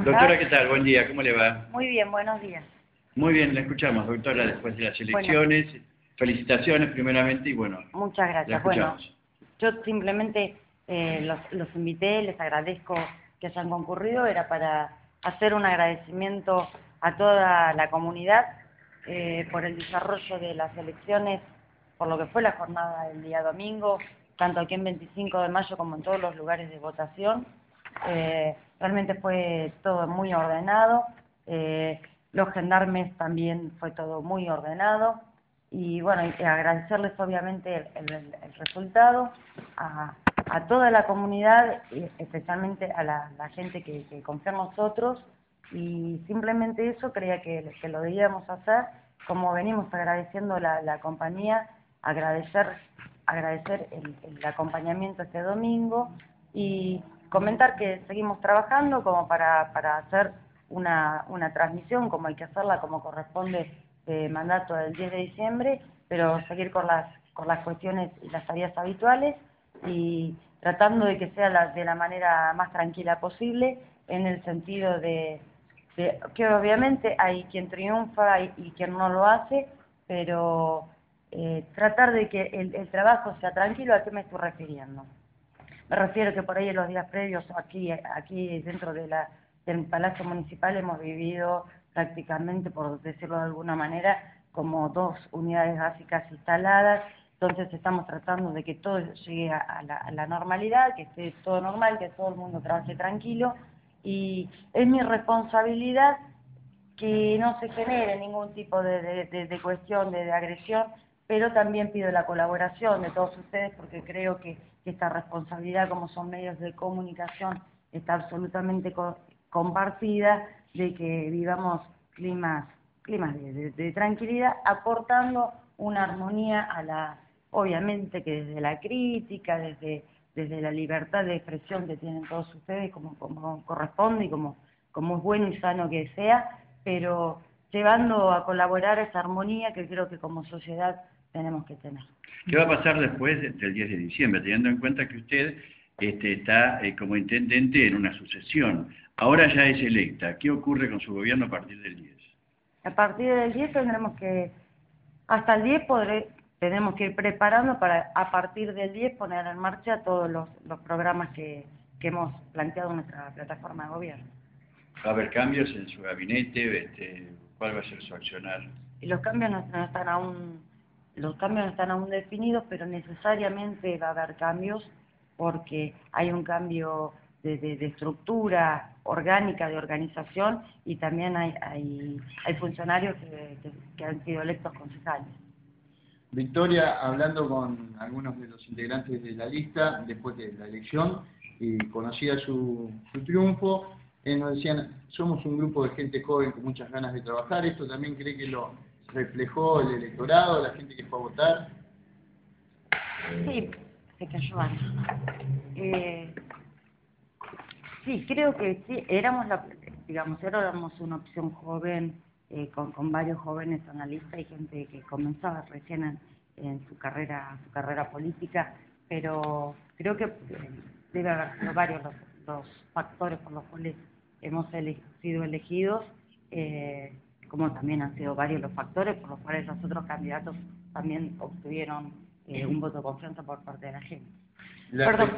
Doctora, ¿qué tal? Buen día, ¿cómo le va? Muy bien, buenos días. Muy bien, la escuchamos, doctora, después de las elecciones. Bueno, felicitaciones primeramente y bueno, muchas la gracias. Bueno, escuchamos. yo simplemente los invité, les agradezco que hayan concurrido, era para hacer un agradecimiento a toda la comunidad por el desarrollo de las elecciones, por lo que fue la jornada del día domingo, tanto aquí en 25 de mayo como en todos los lugares de votación. Realmente fue todo muy ordenado, los gendarmes también fue todo muy ordenado, y bueno, y agradecerles obviamente el resultado a toda la comunidad, y especialmente a la gente que confía en nosotros, y simplemente eso creía que lo debíamos hacer, como venimos agradeciendo la compañía, agradecer el acompañamiento este domingo, y comentar que seguimos trabajando como para hacer una transmisión, como hay que hacerla, como corresponde, de mandato del 10 de diciembre, pero seguir con las cuestiones y las tareas habituales, y tratando de que sea de la manera más tranquila posible, en el sentido de que obviamente hay quien triunfa y quien no lo hace, pero tratar de que el trabajo sea tranquilo. ¿A qué me estoy refiriendo? Me refiero que por ahí en los días previos, aquí dentro del Palacio Municipal, hemos vivido prácticamente, por decirlo de alguna manera, como 2 unidades básicas instaladas. Entonces estamos tratando de que todo llegue a la normalidad, que esté todo normal, que todo el mundo trabaje tranquilo, y es mi responsabilidad que no se genere ningún tipo de cuestión de agresión, pero también pido la colaboración de todos ustedes, porque creo que esta responsabilidad, como son medios de comunicación, está absolutamente compartida, de que vivamos climas de tranquilidad, aportando una armonía obviamente que desde la crítica, desde la libertad de expresión que tienen todos ustedes, como corresponde y como es bueno y sano que sea, pero llevando a colaborar esa armonía que creo que como sociedad tenemos que tener. ¿Qué va a pasar después del 10 de diciembre, teniendo en cuenta que usted está como intendente en una sucesión? Ahora ya es electa. ¿Qué ocurre con su gobierno a partir del 10? A partir del 10 hasta el 10 tenemos que ir preparando para, a partir del 10, poner en marcha todos los programas que hemos planteado en nuestra plataforma de gobierno. ¿Va a haber cambios en su gabinete? ¿Cuál va a ser su accionar? Y los cambios no están aún definidos, pero necesariamente va a haber cambios, porque hay un cambio de estructura orgánica, de organización, y también hay funcionarios que han sido electos concejales. Victoria, hablando con algunos de los integrantes de la lista después de la elección y conocía su triunfo, nos decían: somos un grupo de gente joven con muchas ganas de trabajar. ¿Esto también cree que lo reflejó el electorado, la gente que fue a votar? Sí, se cayó antes. Sí, creo que sí, éramos una opción joven, con varios jóvenes analistas y gente que comenzaba recién en su carrera política, pero creo que debe haber sido varios los factores por los cuales hemos sido elegidos, como también han sido varios los factores por los cuales los otros candidatos también obtuvieron un voto de confianza por parte de la gente. Perdón,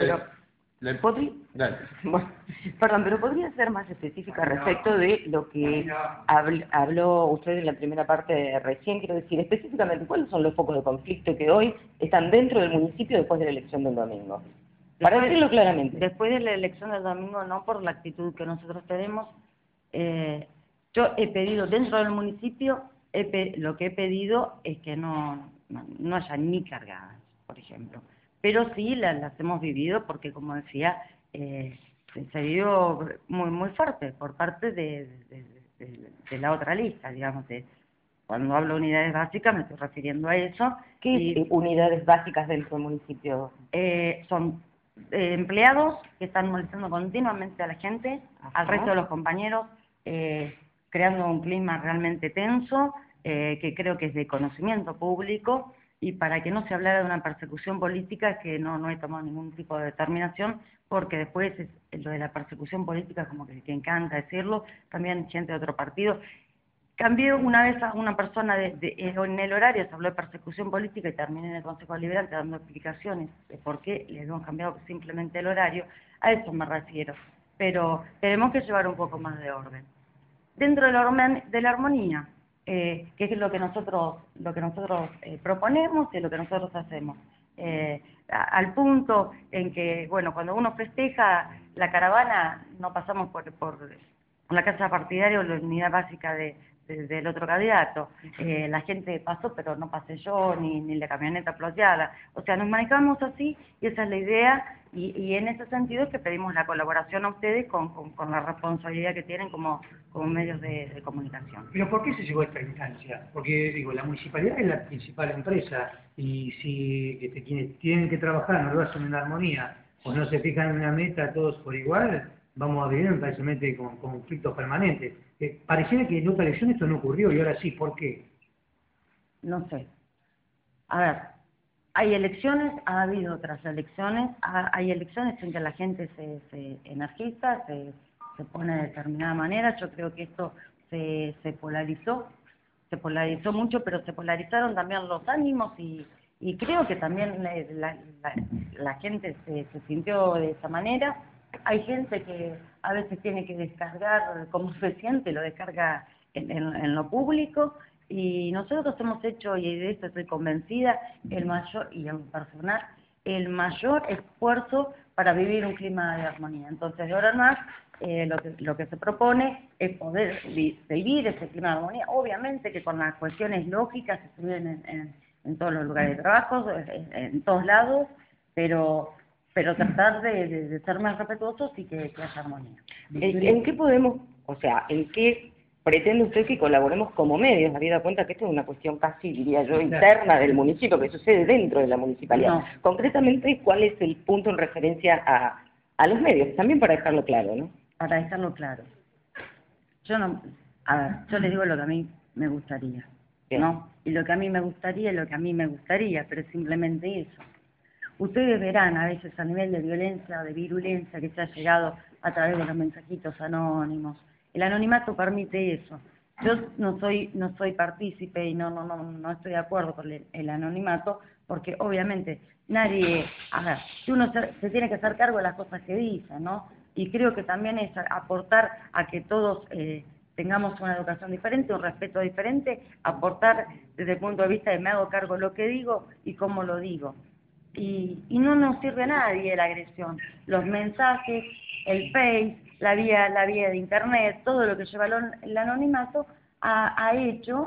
pero ¿podría ser más específica respecto de lo que habló usted en la primera parte recién? Quiero decir, específicamente, ¿cuáles son los focos de conflicto que hoy están dentro del municipio después de la elección del domingo? Para decirlo claramente. Después de la elección del domingo, no por la actitud que nosotros tenemos, yo he pedido dentro del municipio, lo que he pedido es que no haya ni cargadas, por ejemplo. Pero sí las hemos vivido, porque como decía, se vivió muy fuerte por parte de la otra lista, digamos. Cuando hablo de unidades básicas me estoy refiriendo a eso. ¿Qué unidades básicas dentro del municipio? Son empleados que están molestando continuamente a la gente, al resto de los compañeros, creando un clima realmente tenso, que creo que es de conocimiento público, y para que no se hablara de una persecución política, que no he tomado ningún tipo de determinación, porque después lo de la persecución política como que encanta decirlo, también gente de otro partido. Cambié una vez a una persona en el horario, se habló de persecución política y terminé en el Consejo Deliberante dando explicaciones de por qué le habíamos cambiado simplemente el horario, a eso me refiero. Pero tenemos que llevar un poco más de orden. Dentro de la armonía, que es lo que nosotros proponemos y lo que nosotros hacemos. Al punto en que, bueno, cuando uno festeja la caravana, no pasamos por la casa partidaria o la unidad básica del otro candidato. La gente pasó, pero no pasé yo, ni la camioneta ploteada. O sea, nos manejamos así y esa es la idea, y en ese sentido es que pedimos la colaboración a ustedes con la responsabilidad que tienen como medios de comunicación. ¿Pero por qué se llegó a esta instancia? Porque, digo, la municipalidad es la principal empresa, y si quienes tienen que trabajar no lo hacen en armonía, o no se fijan en una meta todos por igual, vamos a vivir precisamente con conflictos permanentes. Pareciera que en otra elección esto no ocurrió, y ahora sí, ¿por qué? No sé. A ver, hay elecciones, ha habido otras elecciones, hay elecciones en que la gente se energiza, se pone de determinada manera. Yo creo que esto se polarizó mucho, pero se polarizaron también los ánimos y creo que también la gente se sintió de esa manera. Hay gente que a veces tiene que descargar cómo se siente, lo descarga en lo público, y nosotros hemos hecho, y de esto estoy convencida, el mayor, y en personal, el mayor esfuerzo para vivir un clima de armonía. Entonces, de ahora en más, lo que se propone es poder vivir ese clima de armonía, obviamente que con las cuestiones lógicas que se viven en todos los lugares de trabajo, en todos lados, pero tratar de ser más respetuosos y que haya armonía. ¿En qué podemos, o sea, en qué pretende usted que colaboremos como medios? Habida cuenta que esto es una cuestión casi, diría yo, interna del municipio, que sucede dentro de la municipalidad. No. Concretamente, ¿cuál es el punto en referencia a los medios? También para dejarlo claro, ¿no? Para dejarlo claro. Yo les digo lo que a mí me gustaría, ¿no? Y lo que a mí me gustaría es lo que a mí me gustaría, pero es simplemente eso. Ustedes verán a veces a nivel de violencia, de virulencia que se ha llegado a través de los mensajitos anónimos. El anonimato permite eso. Yo no soy partícipe y no estoy de acuerdo con el anonimato, porque obviamente nadie, uno se tiene que hacer cargo de las cosas que dice, ¿no? Y creo que también es aportar a que todos tengamos una educación diferente, un respeto diferente, aportar desde el punto de vista de me hago cargo de lo que digo y cómo lo digo. Y no nos sirve a nadie la agresión. Los mensajes, el Face, la vía de Internet, todo lo que lleva el anonimato, ha hecho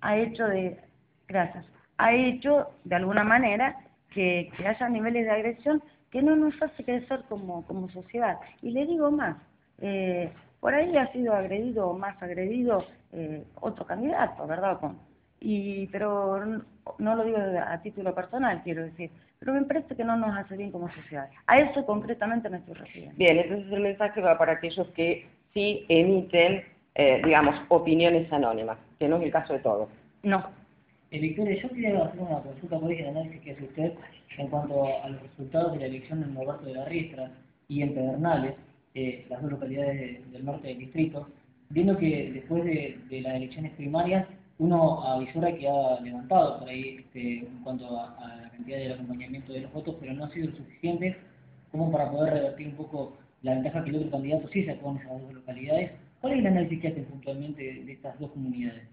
de alguna manera que haya niveles de agresión que no nos hace crecer como sociedad. Y le digo más, por ahí ha sido agredido o más agredido otro candidato, ¿verdad? Pero no lo digo a título personal, quiero decir, pero me parece que no nos hace bien como sociedad. A eso concretamente me estoy refiriendo. Bien, entonces el mensaje va para aquellos que sí emiten, digamos, opiniones anónimas, que no es el caso de todos. No. Victoria, yo quería hacer una consulta por el análisis que hace usted en cuanto a los resultados de la elección en Norberto de la Riestra y en Pedernales, las dos localidades del norte del distrito, viendo que después de las elecciones primarias uno avisora que ha levantado por ahí en cuanto a la cantidad del acompañamiento de los votos, pero no ha sido lo suficiente como para poder revertir un poco la ventaja que el otro candidato sí sacó en esas dos localidades. ¿Cuál es el análisis que hacen puntualmente de estas dos comunidades?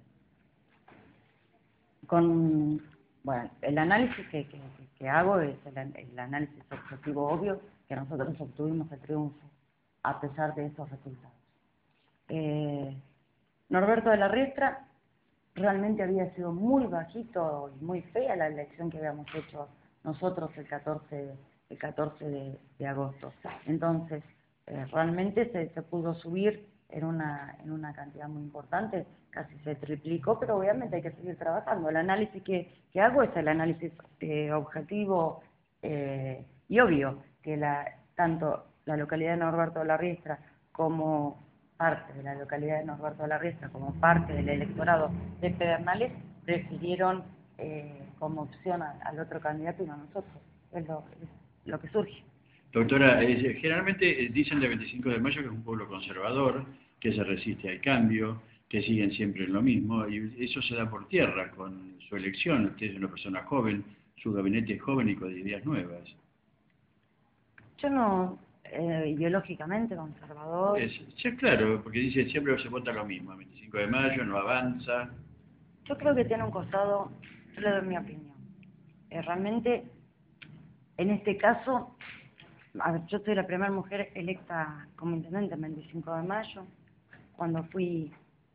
Bueno, el análisis que hago es el análisis objetivo obvio, que nosotros obtuvimos el triunfo a pesar de esos resultados. Norberto de la Riestra realmente había sido muy bajito y muy fea la elección que habíamos hecho nosotros el 14 de agosto. Entonces, realmente se pudo subir en una cantidad muy importante, casi se triplicó, pero obviamente hay que seguir trabajando. El análisis que hago es el análisis objetivo y obvio, que tanto la localidad de Norberto de la Riestra como parte de la localidad de Norberto de la Riestra, como parte del electorado de Pedernales, prefirieron como opción al otro candidato y no a nosotros. Es lo que surge. Doctora, generalmente dicen del 25 de mayo que es un pueblo conservador, que se resiste al cambio, que siguen siempre en lo mismo, y eso se da por tierra con su elección. Usted es una persona joven, su gabinete es joven y con ideas nuevas. Yo no, ideológicamente conservador. Sí, claro, porque dice siempre se vota lo mismo, el 25 de mayo no avanza. Yo creo que tiene un costado, yo le doy mi opinión. Realmente, en este caso, a ver, yo soy la primera mujer electa como intendente el 25 de mayo. Cuando fui,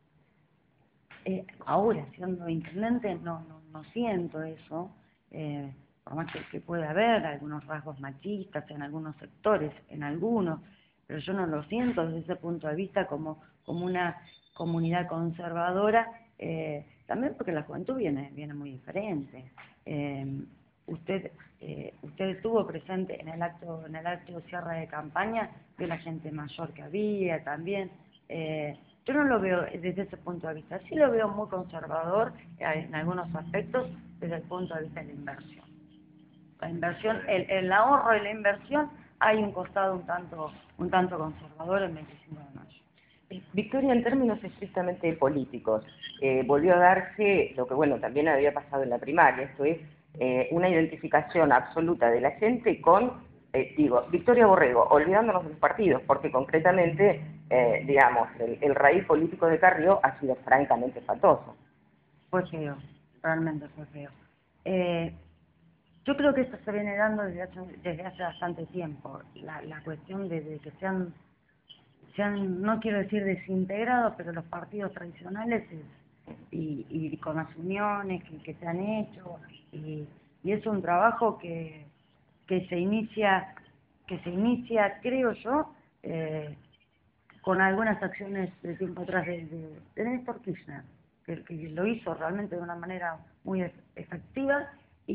ahora siendo intendente, no siento eso. Por más que pueda haber algunos rasgos machistas en algunos sectores, en algunos, pero yo no lo siento desde ese punto de vista como una comunidad conservadora, también porque la juventud viene muy diferente. Usted estuvo presente en el acto de cierre de campaña, vio la gente mayor que había también. Yo no lo veo desde ese punto de vista, sí lo veo muy conservador en algunos aspectos desde el punto de vista de la inversión. La inversión, el ahorro y la inversión, hay un costado un tanto conservador el 25 de mayo. Victoria, en términos estrictamente políticos, volvió a darse lo que, bueno, también había pasado en la primaria, esto es una identificación absoluta de la gente con, Victoria Borrego, olvidándonos de los partidos, porque concretamente, digamos, el raíz político de Carrió ha sido francamente faltoso. Fue feo, realmente fue feo. Yo creo que esto se viene dando desde hace bastante tiempo, la cuestión de que se han, no quiero decir desintegrados, pero los partidos tradicionales y con las uniones que se han hecho, y es un trabajo que se inicia, creo yo, con algunas acciones de tiempo atrás de Néstor Kirchner, que lo hizo realmente de una manera muy efectiva,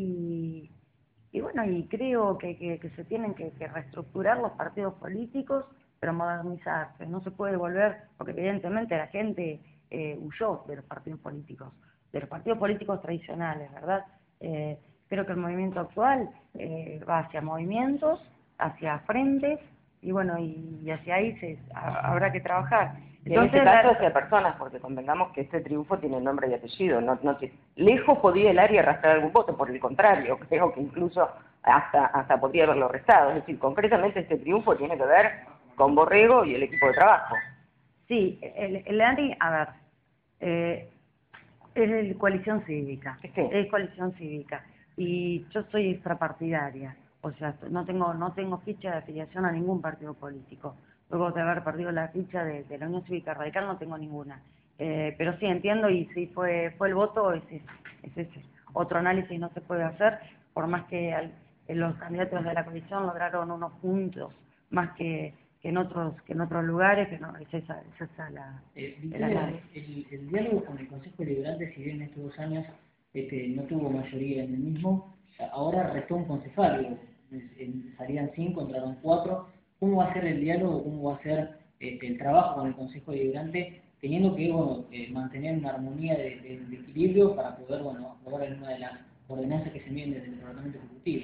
y bueno, y creo que se tienen que reestructurar los partidos políticos, pero modernizarse. No se puede volver, porque evidentemente la gente huyó de los partidos políticos tradicionales, ¿verdad? Creo que el movimiento actual va hacia movimientos, hacia frentes, y bueno, y hacia ahí habrá que trabajar. Entonces, en este caso hacia personas, porque convengamos que este triunfo tiene nombre y apellido. Lejos podía el área arrastrar algún voto, por el contrario, creo que incluso hasta podría haberlo restado. Es decir, concretamente este triunfo tiene que ver con Borrego y el equipo de trabajo. Sí, el ANI, a ver, es coalición cívica, es coalición cívica, y yo soy extrapartidaria, o sea, no tengo ficha de afiliación a ningún partido político. Luego de haber perdido la ficha de la Unión Cívica Radical no tengo ninguna. Pero sí entiendo, y sí fue el voto, es ese. Otro análisis no se puede hacer, por más que los candidatos de la coalición lograron unos puntos más que en otros lugares, que no, es esa el análisis. El diálogo con el Consejo Deliberante, si bien en estos 2 años no tuvo mayoría en el mismo, ahora restó un concejal, salían 5, entraron 4. ¿Cómo va a ser el diálogo, cómo va a ser el trabajo con el Consejo Deliberante, teniendo que mantener una armonía de equilibrio para poder aprobar alguna de las ordenanzas que se envíen desde el Departamento Ejecutivo?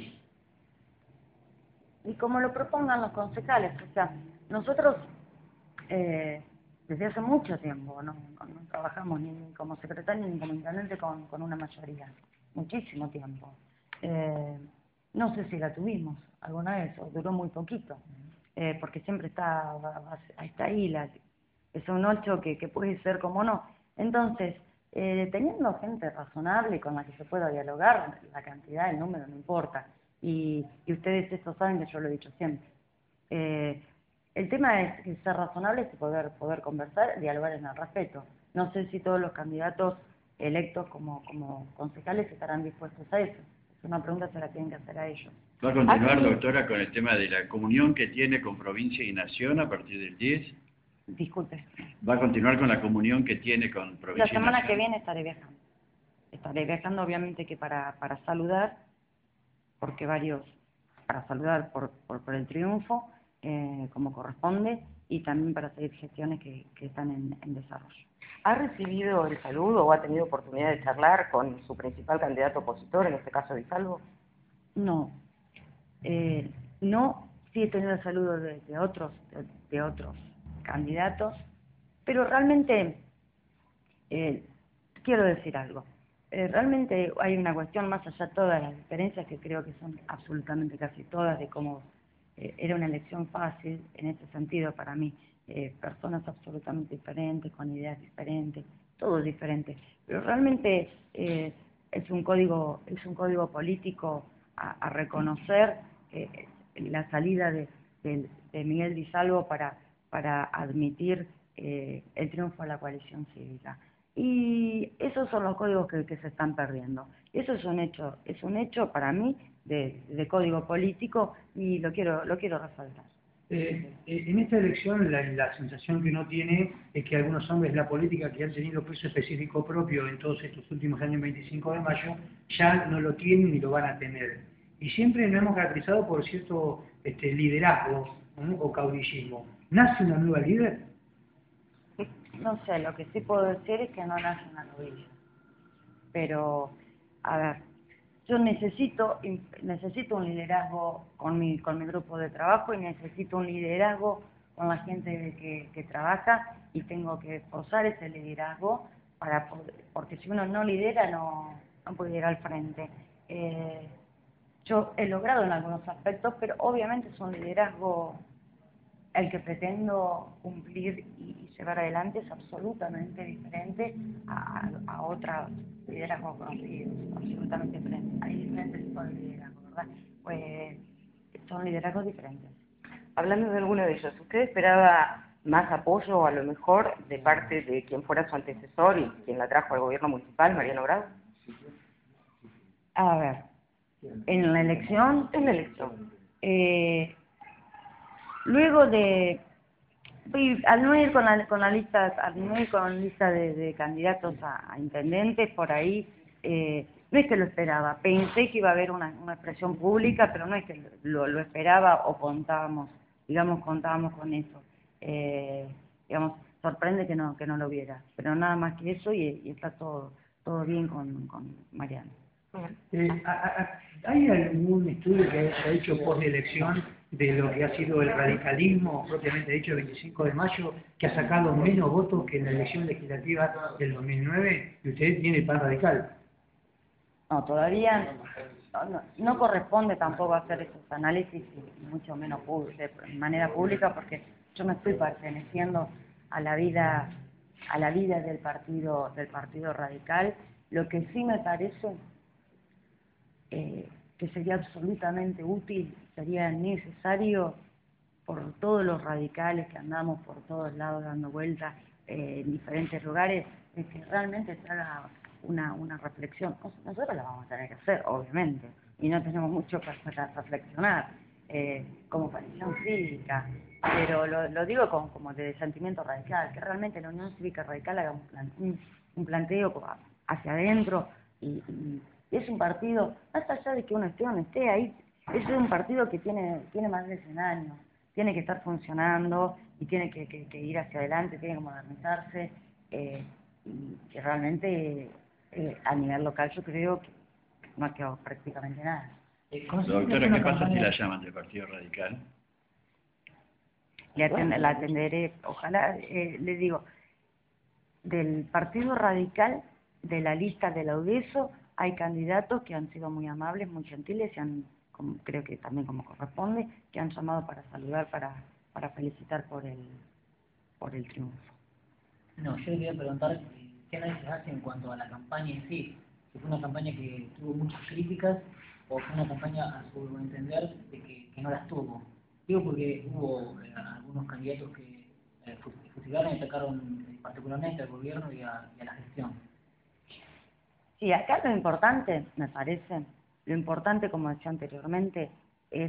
Y como lo propongan los concejales, o sea, nosotros desde hace mucho tiempo no trabajamos ni como secretario ni como intendente con una mayoría, muchísimo tiempo. No sé si la tuvimos alguna vez, o duró muy poquito. Porque siempre está ahí, es un 8 que puede ser como no. Entonces, teniendo gente razonable con la que se pueda dialogar, la cantidad, el número, no importa. Y ustedes esto saben que yo lo he dicho siempre. El tema es ser razonables y poder conversar, dialogar en el respeto. No sé si todos los candidatos electos como concejales estarán dispuestos a eso. Es una pregunta que se la tienen que hacer a ellos. ¿Va a continuar, doctora, con el tema de la comunión que tiene con provincia y nación a partir del 10? Disculpe. ¿Va a continuar con la comunión que tiene con provincia y nación? La semana que viene estaré viajando. Estaré viajando, obviamente, que para saludar, porque para saludar por el triunfo, como corresponde, y también para seguir gestiones que están en desarrollo. ¿Ha recibido el saludo o ha tenido oportunidad de charlar con su principal candidato opositor, en este caso Di Salvo? No, no, sí he tenido saludos de otros candidatos, pero realmente quiero decir algo. Realmente hay una cuestión más allá de todas las diferencias, que creo que son absolutamente casi todas, de cómo era una elección fácil en ese sentido para mí. Personas absolutamente diferentes, con ideas diferentes, todo diferente. Pero realmente es un código político a reconocer la salida de Miguel Di Salvo para admitir el triunfo de la coalición cívica. Y esos son los códigos que se están perdiendo. Eso es un hecho para mí de código político, y lo quiero resaltar. En esta elección la sensación que uno tiene es que algunos hombres de la política que han tenido peso específico propio en todos estos últimos años, 25 de mayo, ya no lo tienen ni lo van a tener. Y siempre nos hemos caracterizado por cierto liderazgo, ¿no? O caudillismo. ¿Nace una nueva líder? No sé, lo que sí puedo decir es que no nace una novilla. Pero, a ver, yo necesito un liderazgo con mi grupo de trabajo, y necesito un liderazgo con la gente que trabaja, y tengo que esforzar ese liderazgo para poder, porque si uno no lidera no puede ir al frente. Yo he logrado en algunos aspectos, pero obviamente es un liderazgo el que pretendo cumplir y llevar adelante, es absolutamente diferente a otros liderazgos conocidos, absolutamente diferente. Hay diferentes tipos de liderazgo, ¿verdad? Pues son liderazgos diferentes. Hablando de alguno de ellos, ¿usted esperaba más apoyo a lo mejor de parte de quien fuera su antecesor y quien la trajo al gobierno municipal, Mariano Grau? A ver, en la elección, luego al no ir con la lista de candidatos a intendentes por ahí, no es que lo esperaba. Pensé que iba a haber una expresión pública, pero no es que lo esperaba o contábamos con eso. Sorprende que no lo hubiera, pero nada más que eso, y está todo bien con Mariano. ¿Hay algún estudio que haya hecho post-elección de lo que ha sido el radicalismo propiamente dicho el 25 de mayo, que ha sacado menos votos que en la elección legislativa del 2009, y usted tiene el PAN radical? No, todavía no corresponde tampoco hacer esos análisis, y mucho menos de manera pública, porque yo no estoy perteneciendo a la vida del partido radical. Lo que sí me parece que sería absolutamente útil, sería necesario, por todos los radicales que andamos por todos lados dando vueltas en diferentes lugares, es que realmente se haga una reflexión. Nosotros la vamos a tener que hacer, obviamente, y no tenemos mucho para reflexionar como coalición cívica, pero lo digo como de sentimiento radical, que realmente la Unión Cívica Radical haga un planteo hacia adentro, y es un partido, más allá de que uno esté o no esté ahí, es un partido que tiene más de 100 años, tiene que estar funcionando y tiene que ir hacia adelante, tiene que modernizarse, y que realmente a nivel local yo creo que no ha quedado prácticamente nada. Doctora, ¿qué pasa si la llaman del Partido Radical? La atenderé, ojalá, le digo, del Partido Radical, de la lista de la UDESO, hay candidatos que han sido muy amables, muy gentiles, y creo que también como corresponde, que han llamado para saludar, para felicitar por el triunfo. No, yo le quería preguntar qué análisis hace en cuanto a la campaña en sí. Si fue una campaña que tuvo muchas críticas, o fue una campaña, a su entender, de que no las tuvo. Digo porque hubo algunos candidatos que fusilaron y atacaron particularmente al gobierno y a la gestión. Sí, acá lo importante, me parece, como decía anteriormente, es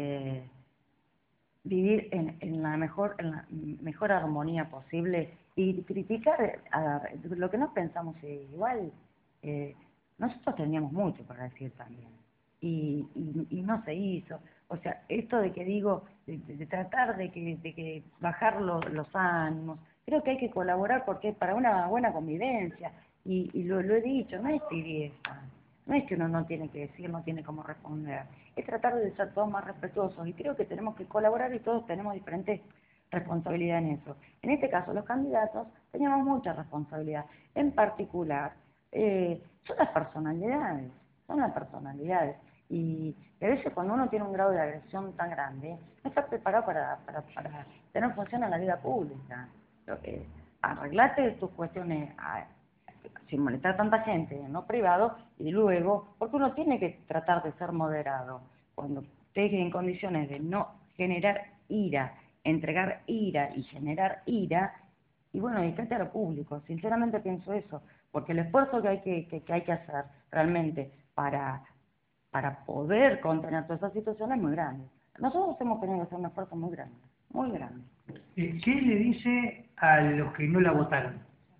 vivir en la mejor armonía posible, y criticar lo que no pensamos igual. Nosotros teníamos mucho para decir también, y no se hizo. O sea, esto de que digo, de tratar de que bajar los ánimos, creo que hay que colaborar porque es para una buena convivencia. Y lo he dicho, no es tibieza, no es que uno no tiene que decir, no tiene cómo responder, es tratar de ser todos más respetuosos y creo que tenemos que colaborar y todos tenemos diferentes responsabilidades en eso. En este caso, los candidatos teníamos mucha responsabilidad, en particular, son las personalidades, y a veces cuando uno tiene un grado de agresión tan grande, no está preparado para tener función en la vida pública. Arreglate tus cuestiones sin molestar a tanta gente, no privado, y luego, porque uno tiene que tratar de ser moderado. Cuando estés en condiciones de no generar ira, entregar ira y generar ira, y bueno, dedicate a lo público. Sinceramente pienso eso, porque el esfuerzo que hay que hacer realmente para poder contener todas esas situaciones es muy grande. Nosotros hemos tenido que hacer un esfuerzo muy grande, muy grande. ¿Qué le dice a los que no la votaron?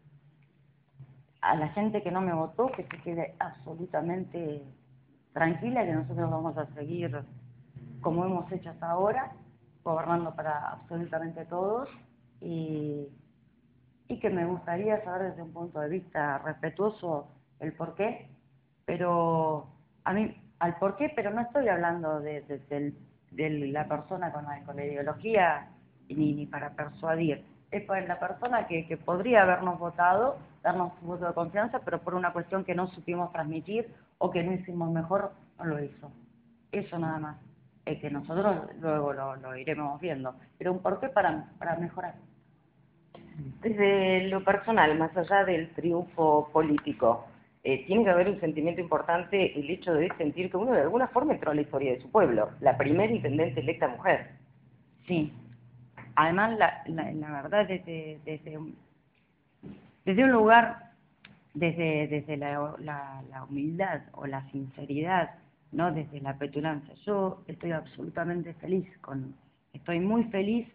A la gente que no me votó, que se quede absolutamente tranquila, que nosotros vamos a seguir como hemos hecho hasta ahora, gobernando para absolutamente todos, y que me gustaría saber desde un punto de vista respetuoso el porqué, pero al porqué, pero no estoy hablando de la persona con la ideología ni para persuadir. Es para la persona que podría habernos votado, darnos un voto de confianza, pero por una cuestión que no supimos transmitir o que no hicimos mejor, no lo hizo. Eso nada más. Es que nosotros luego lo iremos viendo. Pero un porqué para mejorar. Desde lo personal, más allá del triunfo político, tiene que haber un sentimiento importante, el hecho de sentir que uno de alguna forma entró a la historia de su pueblo, la primera intendente electa mujer. Sí. Además, la verdad, desde un lugar, desde la humildad o la sinceridad, no desde la petulancia. Yo estoy absolutamente feliz, estoy muy feliz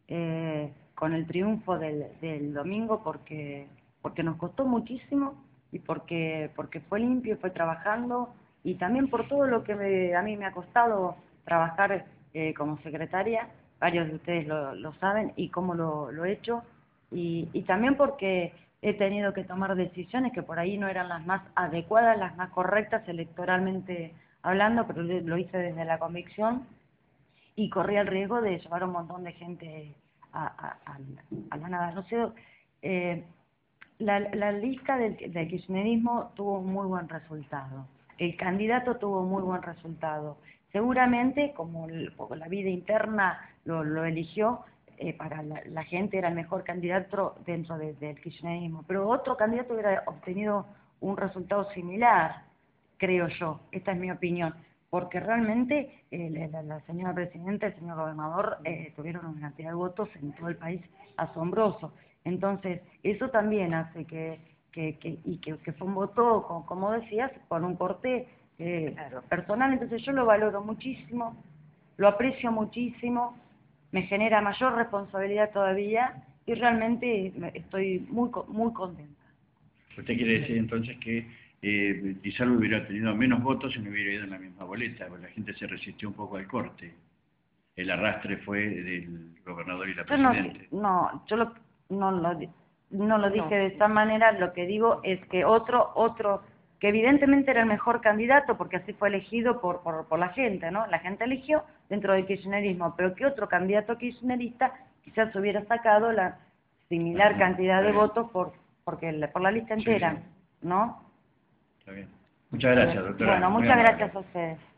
con el triunfo del domingo porque nos costó muchísimo y porque fue limpio, fue trabajando y también por todo lo que a mí me ha costado trabajar como secretaria. Varios de ustedes lo saben y cómo lo he hecho, y también porque he tenido que tomar decisiones que por ahí no eran las más adecuadas, las más correctas electoralmente hablando, pero lo hice desde la convicción y corrí el riesgo de llevar a un montón de gente a la nada. No sé, la lista del kirchnerismo tuvo un muy buen resultado, el candidato tuvo muy buen resultado. Seguramente, como la vida interna lo eligió, para la gente era el mejor candidato dentro del kirchnerismo, pero otro candidato hubiera obtenido un resultado similar, creo yo, esta es mi opinión, porque realmente la señora presidenta y el señor gobernador tuvieron una cantidad de votos en todo el país asombroso. Entonces, eso también hace que fue un voto, como decías, con un corte personal. Entonces yo lo valoro muchísimo, lo aprecio muchísimo, me genera mayor responsabilidad todavía y realmente estoy muy contenta. ¿Usted quiere decir entonces que Di Salvo hubiera tenido menos votos si no hubiera ido en la misma boleta? Porque la gente se resistió un poco al corte. El arrastre fue del gobernador y la presidenta. Yo no lo dije de esa manera. Lo que digo es que otro que evidentemente era el mejor candidato porque así fue elegido por la gente, ¿no? La gente eligió dentro del kirchnerismo, pero que otro candidato kirchnerista quizás hubiera sacado la similar cantidad de votos por la lista entera, Sí. ¿no? Está bien. Muchas gracias, doctora. Bueno, muchas gracias a ustedes.